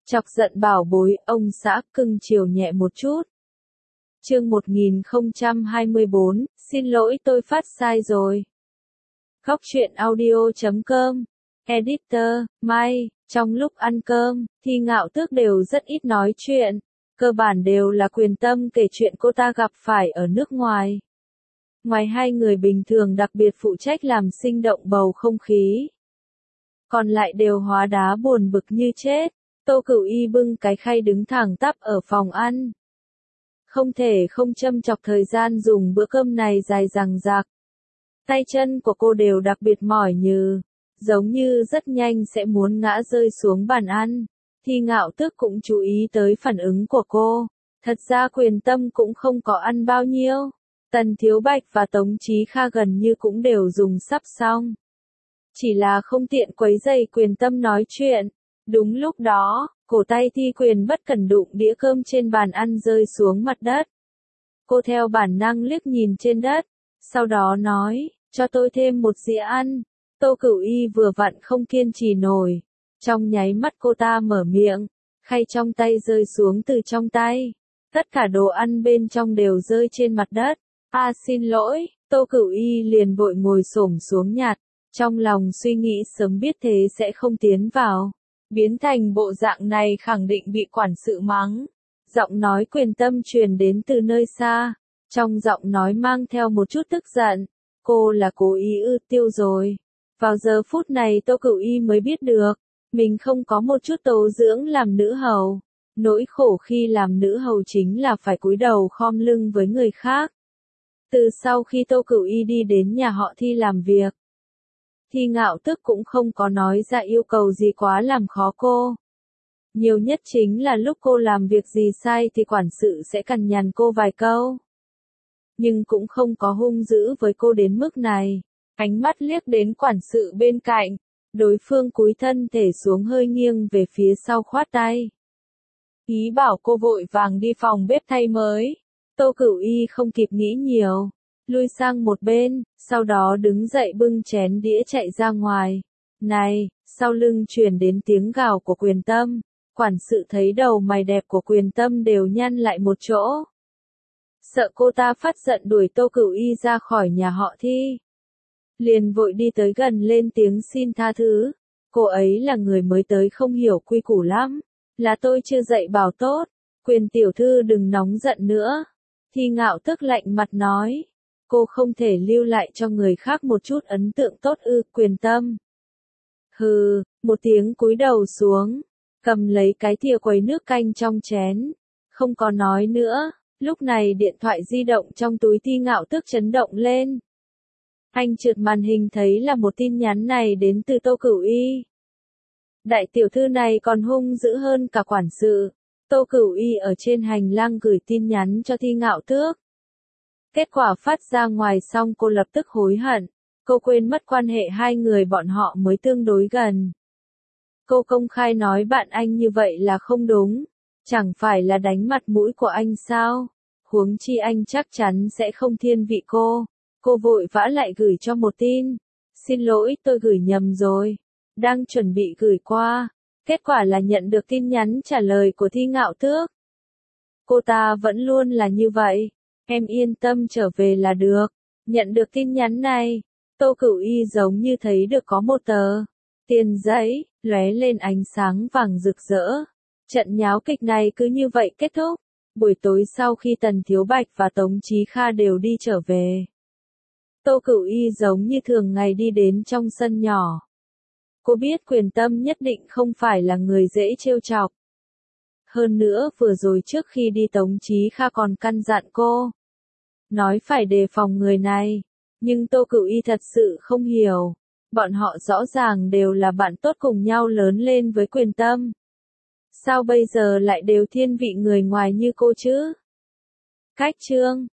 Chọc giận bảo bối, ông xã cưng chiều nhẹ một chút. Chương 1024, xin lỗi tôi phát sai rồi. Góc truyện audio.com. Editor, Mai, trong lúc ăn cơm, thì Ngạo Tước đều rất ít nói chuyện. Cơ bản đều là Quyền Tâm kể chuyện cô ta gặp phải ở nước ngoài. Ngoài hai người bình thường đặc biệt phụ trách làm sinh động bầu không khí. Còn lại đều hóa đá buồn bực như chết. Tô Cửu Y bưng cái khay đứng thẳng tắp ở phòng ăn. Không thể không châm chọc thời gian dùng bữa cơm này dài dằng dặc. Tay chân của cô đều đặc biệt mỏi nhừ, giống như rất nhanh sẽ muốn ngã rơi xuống bàn ăn. Thì Ngạo Tước cũng chú ý tới phản ứng của cô. Thật ra Quyền Tâm cũng không có ăn bao nhiêu. Tần Thiếu Bạch và Tống Chí Kha gần như cũng đều dùng sắp xong. Chỉ là không tiện quấy rầy Quyền Tâm nói chuyện. Đúng lúc đó, cổ tay Thi Quyền bất cẩn đụng đĩa cơm trên bàn ăn rơi xuống mặt đất. Cô theo bản năng liếc nhìn trên đất, sau đó nói, cho tôi thêm một dĩa ăn. Tô Cửu Y vừa vặn không kiên trì nổi. Trong nháy mắt cô ta mở miệng, khay trong tay rơi xuống từ trong tay. Tất cả đồ ăn bên trong đều rơi trên mặt đất. Xin lỗi, Tô Cửu Y liền vội ngồi xổm xuống nhặt. Trong lòng suy nghĩ sớm biết thế sẽ không tiến vào. Biến thành bộ dạng này khẳng định bị quản sự mắng. Giọng nói Quyền Tâm truyền đến từ nơi xa. Trong giọng nói mang theo một chút tức giận. Cô là cố ý tiêu rồi. Vào giờ phút này Tô Cửu Y mới biết được. Mình không có một chút tố dưỡng làm nữ hầu. Nỗi khổ khi làm nữ hầu chính là phải cúi đầu khom lưng với người khác. Từ sau khi Tô Cửu Y đi đến nhà họ Thi làm việc, Thi Ngạo Tước cũng không có nói ra yêu cầu gì quá làm khó cô. Nhiều nhất chính là lúc cô làm việc gì sai thì quản sự sẽ cằn nhằn cô vài câu. Nhưng cũng không có hung dữ với cô đến mức này. Ánh mắt liếc đến quản sự bên cạnh, đối phương cúi thân thể xuống hơi nghiêng về phía sau khoát tay. Ý bảo cô vội vàng đi phòng bếp thay mới. Tô Cửu Y không kịp nghĩ nhiều. Lui sang một bên, sau đó đứng dậy bưng chén đĩa chạy ra ngoài. Này, sau lưng truyền đến tiếng gào của Quyền Tâm. Quản sự thấy đầu mày đẹp của Quyền Tâm đều nhăn lại một chỗ. Sợ cô ta phát giận đuổi Tô Cửu Y ra khỏi nhà họ Thi. Liền vội đi tới gần lên tiếng xin tha thứ. Cô ấy là người mới tới không hiểu quy củ lắm. Là tôi chưa dạy bảo tốt. Quyền tiểu thư đừng nóng giận nữa. Thi Ngạo Tước lạnh mặt nói. Cô không thể lưu lại cho người khác một chút ấn tượng tốt Quyền Tâm. Hừ, một tiếng cúi đầu xuống, cầm lấy cái thìa quấy nước canh trong chén. Không có nói nữa, lúc này điện thoại di động trong túi Thi Ngạo Tước chấn động lên. Anh trượt màn hình thấy là một tin nhắn này đến từ Tô Cửu Y. Đại tiểu thư này còn hung dữ hơn cả quản sự. Tô Cửu Y ở trên hành lang gửi tin nhắn cho Thi Ngạo Tước. Kết quả phát ra ngoài xong cô lập tức hối hận. Cô quên mất quan hệ hai người bọn họ mới tương đối gần. Cô công khai nói bạn anh như vậy là không đúng. Chẳng phải là đánh mặt mũi của anh sao? Huống chi anh chắc chắn sẽ không thiên vị cô. Cô vội vã lại gửi cho một tin. Xin lỗi, tôi gửi nhầm rồi. Đang chuẩn bị gửi qua. Kết quả là nhận được tin nhắn trả lời của Thi Ngạo Tước. Cô ta vẫn luôn là như vậy. Em yên tâm trở về là được. Nhận được tin nhắn này, Tô Cửu Y giống như thấy được có một tờ tiền giấy, lóe lên ánh sáng vàng rực rỡ. Trận nháo kịch này cứ như vậy kết thúc. Buổi tối sau khi Tần Thiếu Bạch và Tống Chí Kha đều đi trở về, Tô Cửu Y giống như thường ngày đi đến trong sân nhỏ. Cô biết Quyền Tâm nhất định không phải là người dễ trêu chọc. Hơn nữa vừa rồi trước khi đi Tống Chí Kha còn căn dặn cô. Nói phải đề phòng người này. Nhưng Tô Cửu Y thật sự không hiểu. Bọn họ rõ ràng đều là bạn tốt cùng nhau lớn lên với Quyền Tâm. Sao bây giờ lại đều thiên vị người ngoài như cô chứ? Cách chương